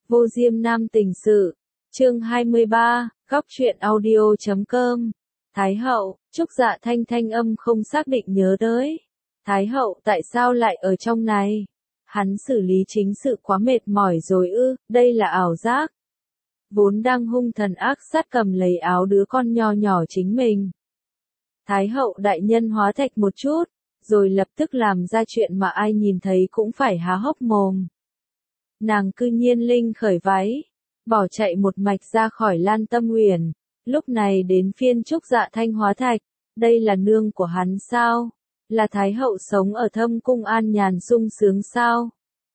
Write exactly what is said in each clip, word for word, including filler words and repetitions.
Vô Diêm Nam Tình Sự, chương hai mươi ba, góc truyện audio chấm com. Thái hậu, Trúc Dạ Thanh thanh âm không xác định nhớ tới. Thái hậu tại sao lại ở trong này? Hắn xử lý chính sự quá mệt mỏi rồi ư, đây là ảo giác. Vốn đang hung thần ác sát cầm lấy áo đứa con nho nhỏ chính mình. Thái hậu đại nhân hóa thạch một chút, rồi lập tức làm ra chuyện mà ai nhìn thấy cũng phải há hốc mồm. Nàng cư nhiên linh khởi váy, bỏ chạy một mạch ra khỏi Lan Tâm Uyển. Lúc này đến phiên Trúc Dạ Thanh hóa thạch, đây là nương của hắn sao? Là Thái hậu sống ở Thâm Cung an nhàn sung sướng sao?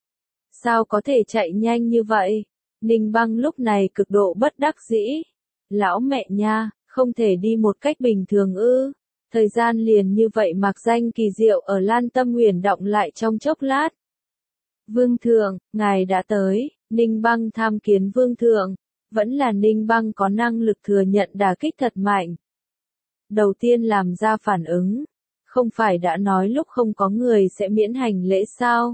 Sao có thể chạy nhanh như vậy? Ninh Băng lúc này cực độ bất đắc dĩ. Lão mẹ nha, không thể đi một cách bình thường ư? Thời gian liền như vậy mặc danh kỳ diệu ở Lan Tâm Uyển động lại trong chốc lát. Vương thượng, ngài đã tới. Ninh Băng tham kiến vương thượng. Vẫn là Ninh Băng có năng lực thừa nhận đả kích thật mạnh. Đầu tiên làm ra phản ứng. Không phải đã nói lúc không có người sẽ miễn hành lễ sao?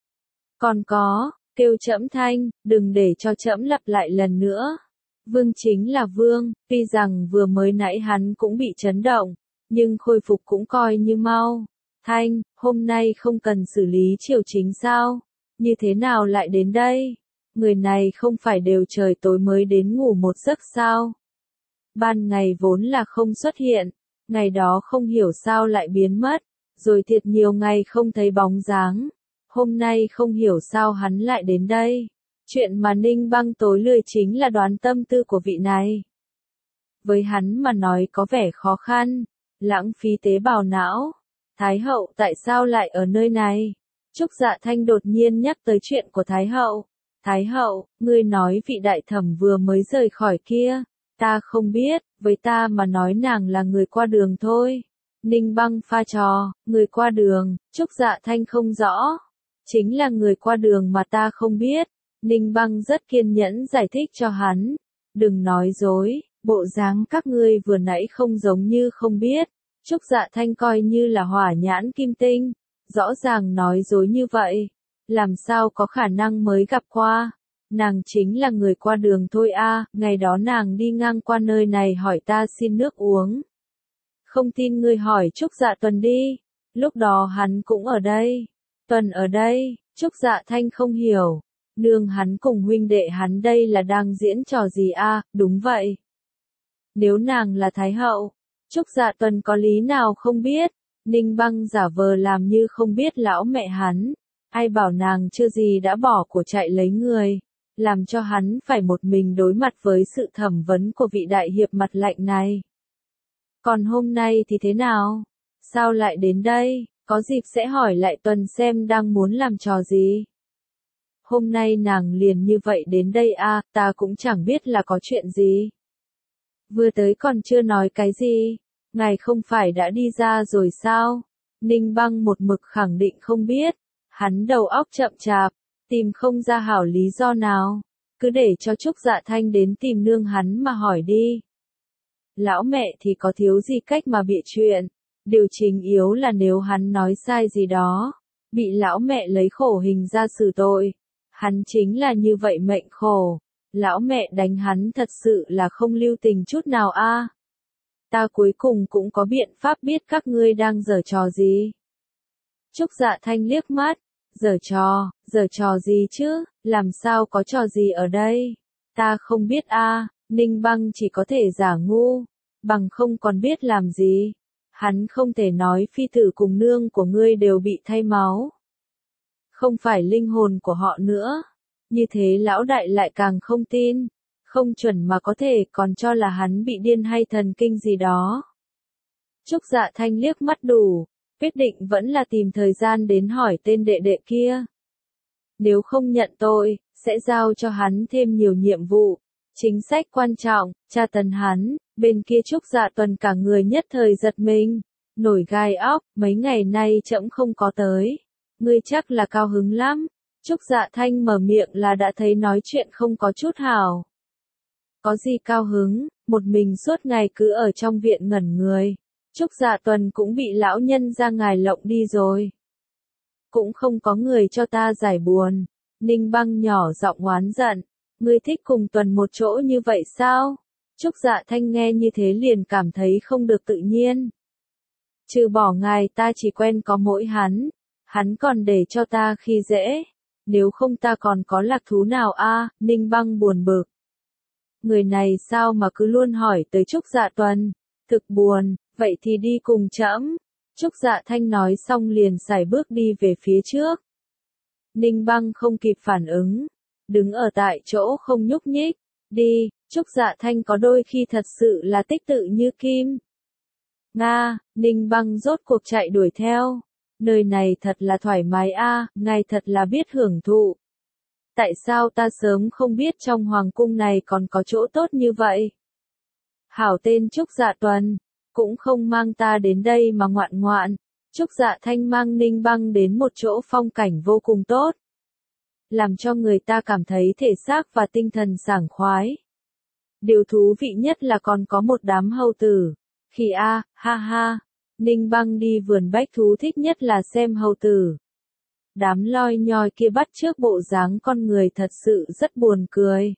Còn có, kêu trẫm thanh, đừng để cho trẫm lặp lại lần nữa. Vương chính là vương, tuy rằng vừa mới nãy hắn cũng bị chấn động, nhưng khôi phục cũng coi như mau. Thanh, hôm nay không cần xử lý triều chính sao? Như thế nào lại đến đây? Người này không phải đều trời tối mới đến ngủ một giấc sao? Ban ngày vốn là không xuất hiện, ngày đó không hiểu sao lại biến mất, rồi thiệt nhiều ngày không thấy bóng dáng. Hôm nay không hiểu sao hắn lại đến đây. Chuyện mà Ninh Băng tối lười chính là đoán tâm tư của vị này. Với hắn mà nói có vẻ khó khăn, lãng phí tế bào não. Thái hậu tại sao lại ở nơi này? Trúc Dạ Thanh đột nhiên nhắc tới chuyện của Thái hậu. Thái hậu, ngươi nói vị đại thẩm vừa mới rời khỏi kia. Ta không biết, với ta mà nói nàng là người qua đường thôi. Ninh Băng pha trò, người qua đường, Trúc Dạ Thanh không rõ. Chính là người qua đường mà ta không biết. Ninh Băng rất kiên nhẫn giải thích cho hắn. Đừng nói dối, bộ dáng các ngươi vừa nãy không giống như không biết. Trúc Dạ Thanh coi như là hỏa nhãn kim tinh. Rõ ràng nói dối như vậy. Làm sao có khả năng mới gặp qua. Nàng chính là người qua đường thôi a. Ngày đó nàng đi ngang qua nơi này hỏi ta xin nước uống. Không tin ngươi hỏi Trúc Dạ Tuần đi. Lúc đó hắn cũng ở đây. Tuần ở đây, Trúc Dạ Thanh không hiểu. Nương hắn cùng huynh đệ hắn đây là đang diễn trò gì a? Đúng vậy. Nếu nàng là Thái hậu, Trúc Dạ Tuần có lý nào không biết. Ninh Băng giả vờ làm như không biết lão mẹ hắn. Ai bảo nàng chưa gì đã bỏ của chạy lấy người. Làm cho hắn phải một mình đối mặt với sự thẩm vấn của vị đại hiệp mặt lạnh này. Còn hôm nay thì thế nào? Sao lại đến đây? Có dịp sẽ hỏi lại Tuần xem đang muốn làm trò gì. Hôm nay nàng liền như vậy đến đây a, ta cũng chẳng biết là có chuyện gì. Vừa tới còn chưa nói cái gì, ngài không phải đã đi ra rồi sao? Ninh Băng một mực khẳng định không biết, hắn đầu óc chậm chạp, tìm không ra hảo lý do nào, cứ để cho Trúc Dạ Thanh đến tìm nương hắn mà hỏi đi. Lão mẹ thì có thiếu gì cách mà bịa chuyện. Điều chính yếu là nếu hắn nói sai gì đó, bị lão mẹ lấy khổ hình ra xử tội. Hắn chính là như vậy mệnh khổ. Lão mẹ đánh hắn thật sự là không lưu tình chút nào a. Ta cuối cùng cũng có biện pháp biết các ngươi đang giở trò gì. Trúc Dạ Thanh liếc mắt. Giở trò, giở trò gì chứ, làm sao có trò gì ở đây? Ta không biết a. Ninh Băng chỉ có thể giả ngu, bằng không còn biết làm gì. Hắn không thể nói phi tử cùng nương của ngươi đều bị thay máu. Không phải linh hồn của họ nữa. Như thế lão đại lại càng không tin. Không chuẩn mà có thể còn cho là hắn bị điên hay thần kinh gì đó. Trúc Dạ Thanh liếc mắt đủ. Quyết định vẫn là tìm thời gian đến hỏi tên đệ đệ kia. Nếu không nhận tội, sẽ giao cho hắn thêm nhiều nhiệm vụ. Chính sách quan trọng, tra tấn hắn. Bên kia Trúc Dạ Tuần cả người nhất thời giật mình, nổi gai óc, mấy ngày nay trẫm không có tới. Ngươi chắc là cao hứng lắm. Trúc Dạ Thanh mở miệng là đã thấy nói chuyện không có chút hảo. Có gì cao hứng, một mình suốt ngày cứ ở trong viện ngẩn người. Trúc Dạ Tuần cũng bị lão nhân ra ngài lộng đi rồi. Cũng không có người cho ta giải buồn. Ninh Băng nhỏ giọng oán giận. Ngươi thích cùng Tuần một chỗ như vậy sao? Trúc Dạ Thanh nghe như thế liền cảm thấy không được tự nhiên. Trừ bỏ ngài ta chỉ quen có mỗi hắn, hắn còn để cho ta khi dễ, nếu không ta còn có lạc thú nào a? Ninh Băng buồn bực. Người này sao mà cứ luôn hỏi tới Trúc Dạ Tuần, thực buồn, vậy thì đi cùng trẫm. Trúc Dạ Thanh nói xong liền sải bước đi về phía trước. Ninh Băng không kịp phản ứng, đứng ở tại chỗ không nhúc nhích, đi, Trúc Dạ Thanh có đôi khi thật sự là tích tự như kim. Nga, Ninh Băng rốt cuộc chạy đuổi theo, nơi này thật là thoải mái a, ngài thật là biết hưởng thụ. Tại sao ta sớm không biết trong hoàng cung này còn có chỗ tốt như vậy? Hảo tên Trúc Dạ Tuần, cũng không mang ta đến đây mà ngoạn ngoạn. Trúc Dạ Thanh mang Ninh Băng đến một chỗ phong cảnh vô cùng tốt, làm cho người ta cảm thấy thể xác và tinh thần sảng khoái. Điều thú vị nhất là còn có một đám hầu tử. Khi a, ha ha, Ninh Băng đi vườn bách thú thích nhất là xem hầu tử. Đám loi nhoi kia bắt chước bộ dáng con người thật sự rất buồn cười.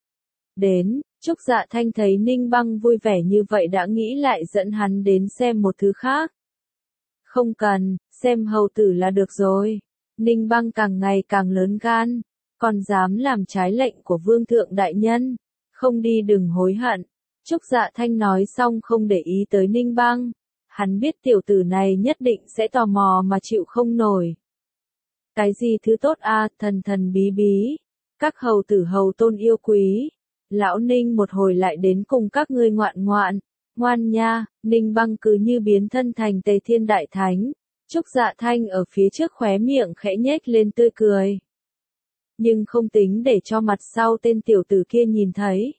Đến, Trúc Dạ Thanh thấy Ninh Băng vui vẻ như vậy đã nghĩ lại dẫn hắn đến xem một thứ khác. Không cần, xem hầu tử là được rồi. Ninh Băng càng ngày càng lớn gan, còn dám làm trái lệnh của vương thượng đại nhân. Không đi đừng hối hận. Trúc Dạ Thanh nói xong không để ý tới Ninh Băng. Hắn biết tiểu tử này nhất định sẽ tò mò mà chịu không nổi. Cái gì thứ tốt a, thần thần bí bí. Các hầu tử hầu tôn yêu quý. Lão Ninh một hồi lại đến cùng các ngươi ngoạn ngoạn. Ngoan nha, Ninh Băng cứ như biến thân thành Tề Thiên Đại Thánh. Trúc Dạ Thanh ở phía trước khóe miệng khẽ nhếch lên tươi cười. Nhưng không tính để cho mặt sau tên tiểu tử kia nhìn thấy.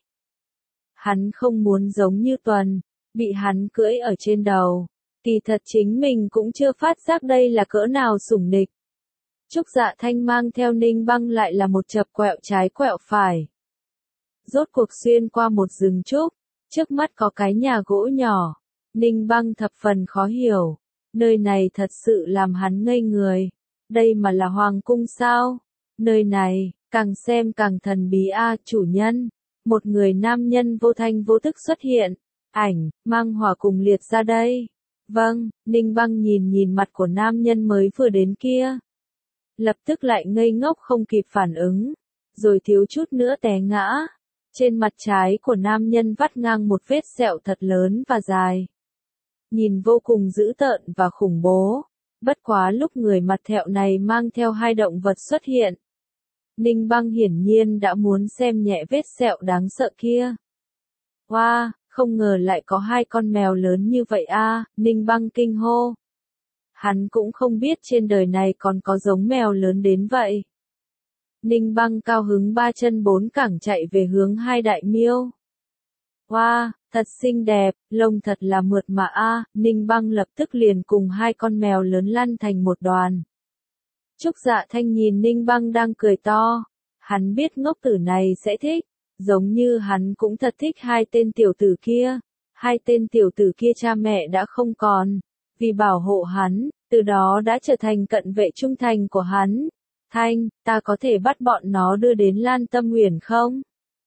Hắn không muốn giống như Tuần, bị hắn cưỡi ở trên đầu. Kỳ thật chính mình cũng chưa phát giác đây là cỡ nào sủng nịch. Trúc Dạ Thanh mang theo Ninh Băng lại là một chập quẹo trái quẹo phải. Rốt cuộc xuyên qua một rừng trúc, trước mắt có cái nhà gỗ nhỏ. Ninh Băng thập phần khó hiểu. Nơi này thật sự làm hắn ngây người. Đây mà là hoàng cung sao? Nơi này, càng xem càng thần bí a, chủ nhân. Một người nam nhân vô thanh vô tức xuất hiện. Ảnh, mang hỏa cùng liệt ra đây. Vâng, Ninh Băng nhìn nhìn mặt của nam nhân mới vừa đến kia. Lập tức lại ngây ngốc không kịp phản ứng. Rồi thiếu chút nữa té ngã. Trên mặt trái của nam nhân vắt ngang một vết sẹo thật lớn và dài. Nhìn vô cùng dữ tợn và khủng bố. Bất quá lúc người mặt thẹo này mang theo hai động vật xuất hiện. Ninh Băng hiển nhiên đã muốn xem nhẹ vết sẹo đáng sợ kia. Wow, không ngờ lại có hai con mèo lớn như vậy a, Ninh Băng kinh hô. Hắn cũng không biết trên đời này còn có giống mèo lớn đến vậy. Ninh Băng cao hứng ba chân bốn cẳng chạy về hướng hai đại miêu. Wow, thật xinh đẹp, lông thật là mượt mà a, Ninh Băng lập tức liền cùng hai con mèo lớn lăn thành một đoàn. Trúc Dạ Thanh nhìn Ninh Băng đang cười to, hắn biết ngốc tử này sẽ thích, giống như hắn cũng thật thích hai tên tiểu tử kia, hai tên tiểu tử kia cha mẹ đã không còn, vì bảo hộ hắn, từ đó đã trở thành cận vệ trung thành của hắn. Thanh, ta có thể bắt bọn nó đưa đến Lan Tâm Huyền không?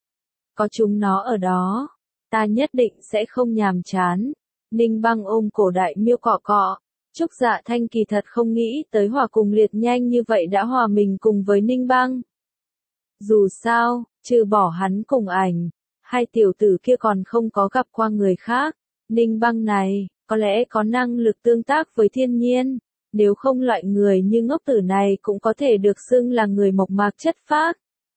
Có chúng nó ở đó, ta nhất định sẽ không nhàm chán. Ninh Băng ôm cổ đại miêu cọ cọ. Trúc Dạ Thanh kỳ thật không nghĩ tới hòa cùng liệt nhanh như vậy đã hòa mình cùng với Ninh Băng. Dù sao, trừ bỏ hắn cùng ảnh, hai tiểu tử kia còn không có gặp qua người khác. Ninh Băng này, có lẽ có năng lực tương tác với thiên nhiên, nếu không loại người như ngốc tử này cũng có thể được xưng là người mộc mạc chất phác.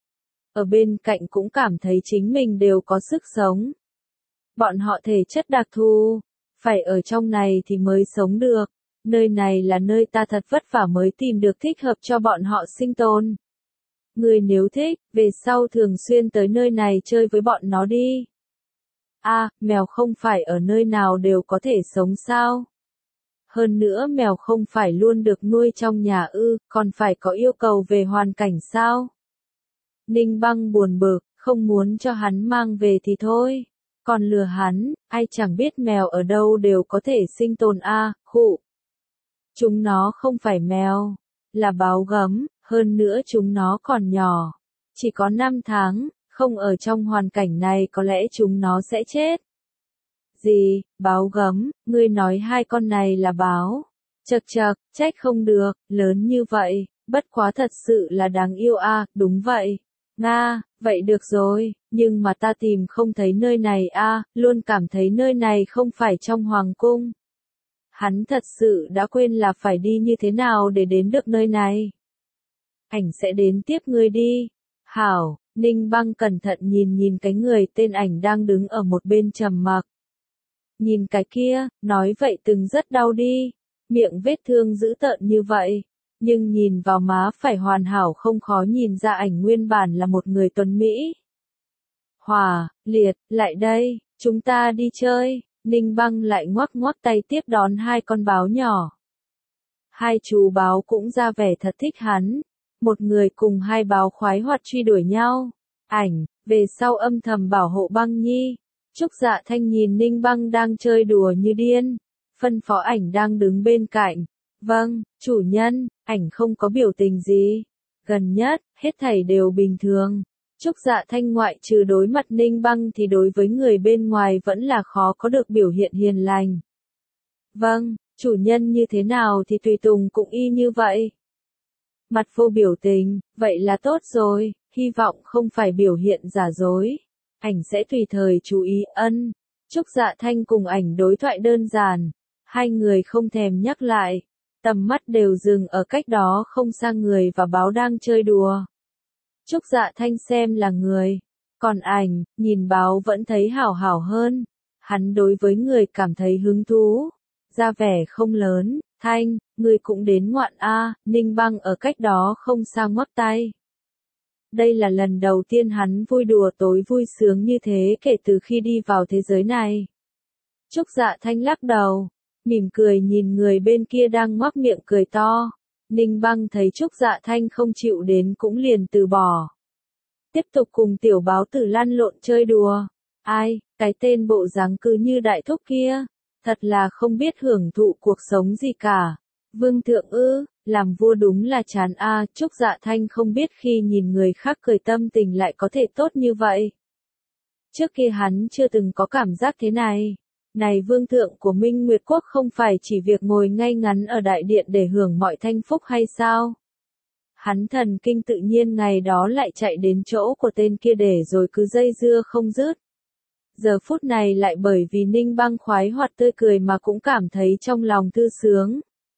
Ở bên cạnh cũng cảm thấy chính mình đều có sức sống. Bọn họ thể chất đặc thù, phải ở trong này thì mới sống được. Nơi này là nơi ta thật vất vả mới tìm được thích hợp cho bọn họ sinh tồn. Người nếu thích, về sau thường xuyên tới nơi này chơi với bọn nó đi. A, à, mèo không phải ở nơi nào đều có thể sống sao? Hơn nữa mèo không phải luôn được nuôi trong nhà ư, còn phải có yêu cầu về hoàn cảnh sao? Ninh Băng buồn bực, không muốn cho hắn mang về thì thôi. Còn lừa hắn, ai chẳng biết mèo ở đâu đều có thể sinh tồn a, à, khụ. Chúng nó không phải mèo, là báo gấm, hơn nữa chúng nó còn nhỏ. Chỉ có năm tháng, không ở trong hoàn cảnh này có lẽ chúng nó sẽ chết. Gì, báo gấm, ngươi nói hai con này là báo. Chậc chậc, trách không được, lớn như vậy, bất quá thật sự là đáng yêu a, đúng vậy. Nga, vậy được rồi, nhưng mà ta tìm không thấy nơi này a, luôn cảm thấy nơi này không phải trong hoàng cung. Hắn thật sự đã quên là phải đi như thế nào để đến được nơi này. Ảnh sẽ đến tiếp ngươi đi. Hảo, Ninh Băng cẩn thận nhìn nhìn cái người tên Ảnh đang đứng ở một bên trầm mặc. Nhìn cái kia, nói vậy từng rất đau đi, miệng vết thương dữ tợn như vậy, nhưng nhìn vào má phải hoàn hảo không khó nhìn ra Ảnh nguyên bản là một người tuấn Mỹ. Hòa, Liệt, lại đây, chúng ta đi chơi, Ninh Băng lại ngoắc ngoắc tay tiếp đón hai con báo nhỏ. Hai chú báo cũng ra vẻ thật thích hắn, một người cùng hai báo khoái hoạt truy đuổi nhau. Ảnh, về sau âm thầm bảo hộ Băng Nhi. Trúc Dạ Thanh nhìn Ninh Băng đang chơi đùa như điên, phân phó Ảnh đang đứng bên cạnh. Vâng, chủ nhân, Ảnh không có biểu tình gì. Gần nhất, hết thảy đều bình thường. Trúc Dạ Thanh ngoại trừ đối mặt Ninh Băng thì đối với người bên ngoài vẫn là khó có được biểu hiện hiền lành. Vâng, chủ nhân như thế nào thì tùy tùng cũng y như vậy. Mặt vô biểu tình, vậy là tốt rồi, hy vọng không phải biểu hiện giả dối. Ảnh sẽ tùy thời chú ý ân. Trúc Dạ Thanh cùng Ảnh đối thoại đơn giản. Hai người không thèm nhắc lại. Tầm mắt đều dừng ở cách đó không xa người và báo đang chơi đùa. Trúc Dạ Thanh xem là người. Còn Ảnh, nhìn báo vẫn thấy hảo hảo hơn. Hắn đối với người cảm thấy hứng thú. Ra vẻ không lớn. Thanh, người cũng đến ngoạn a. Ninh Băng ở cách đó không xa ngoắc tay. Đây là lần đầu tiên hắn vui đùa tối vui sướng như thế kể từ khi đi vào thế giới này. Trúc Dạ Thanh lắc đầu, mỉm cười nhìn người bên kia đang ngoác miệng cười to. Ninh Băng thấy Trúc Dạ Thanh không chịu đến cũng liền từ bỏ. Tiếp tục cùng tiểu báo tử lăn lộn chơi đùa. Ai, cái tên bộ dáng cứ như đại thúc kia, thật là không biết hưởng thụ cuộc sống gì cả. Vương thượng ư, làm vua đúng là chán a. Trúc Dạ Thanh không biết khi nhìn người khác cười tâm tình lại có thể tốt như vậy. Trước kia hắn chưa từng có cảm giác thế này. Này vương thượng của Minh Nguyệt Quốc không phải chỉ việc ngồi ngay ngắn ở đại điện để hưởng mọi thanh phúc hay sao? Hắn thần kinh tự nhiên ngày đó lại chạy đến chỗ của tên kia để rồi cứ dây dưa không dứt. Giờ phút này lại bởi vì Ninh Băng khoái hoạt tươi cười mà cũng cảm thấy trong lòng thư sướng.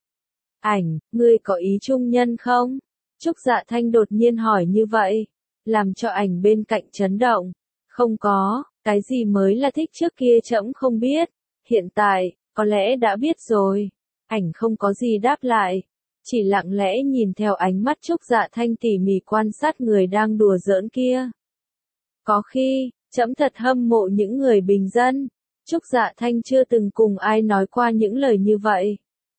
Ảnh, ngươi có ý trung nhân không? Trúc Dạ Thanh đột nhiên hỏi như vậy, làm cho Ảnh bên cạnh chấn động. Không có, cái gì mới là thích trước kia trẫm không biết, hiện tại, có lẽ đã biết rồi. Ảnh không có gì đáp lại, chỉ lặng lẽ nhìn theo ánh mắt Trúc Dạ Thanh tỉ mỉ quan sát người đang đùa giỡn kia. Có khi, trẫm thật hâm mộ những người bình dân. Trúc Dạ Thanh chưa từng cùng ai nói qua những lời như vậy.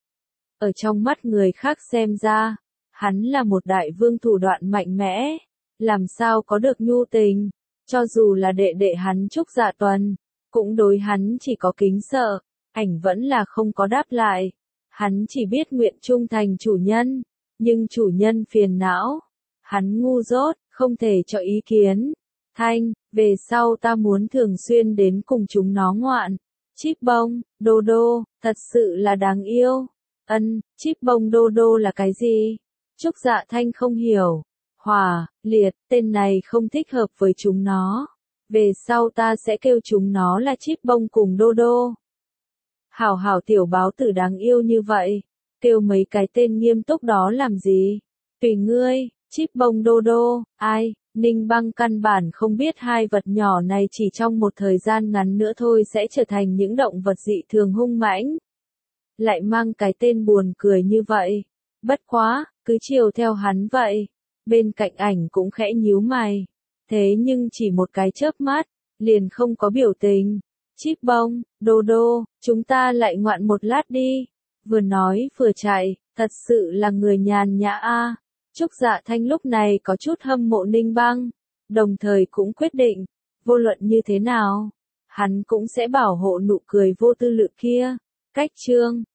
Ở trong mắt người khác xem ra, hắn là một đại vương thủ đoạn mạnh mẽ, làm sao có được nhu tình, cho dù là đệ đệ hắn Trúc Dạ Tuần, cũng đối hắn chỉ có kính sợ. Ảnh vẫn là không có đáp lại, hắn chỉ biết nguyện trung thành chủ nhân, nhưng chủ nhân phiền não, hắn ngu dốt, không thể cho ý kiến. Thanh, về sau ta muốn thường xuyên đến cùng chúng nó ngoạn. Chíp bông, đô đô, thật sự là đáng yêu. Ân, chíp bông đô đô là cái gì? Trúc Dạ Thanh không hiểu. Hòa, Liệt, tên này không thích hợp với chúng nó. Về sau ta sẽ kêu chúng nó là chíp bông cùng đô đô. Hảo hảo tiểu báo tử đáng yêu như vậy, kêu mấy cái tên nghiêm túc đó làm gì? Tùy ngươi, chíp bông đô đô, ai? Ninh Băng căn bản không biết hai vật nhỏ này chỉ trong một thời gian ngắn nữa thôi sẽ trở thành những động vật dị thường hung mãnh. Lại mang cái tên buồn cười như vậy. Bất quá, cứ chiều theo hắn vậy. Bên cạnh Ảnh cũng khẽ nhíu mày. Thế nhưng chỉ một cái chớp mắt, liền không có biểu tình. Chíp bông, đô đô, chúng ta lại ngoạn một lát đi. Vừa nói vừa chạy, thật sự là người nhàn nhã a. Trúc Dạ Thanh lúc này có chút hâm mộ Ninh Băng, đồng thời cũng quyết định, vô luận như thế nào, hắn cũng sẽ bảo hộ nụ cười vô tư lự kia. Cách chương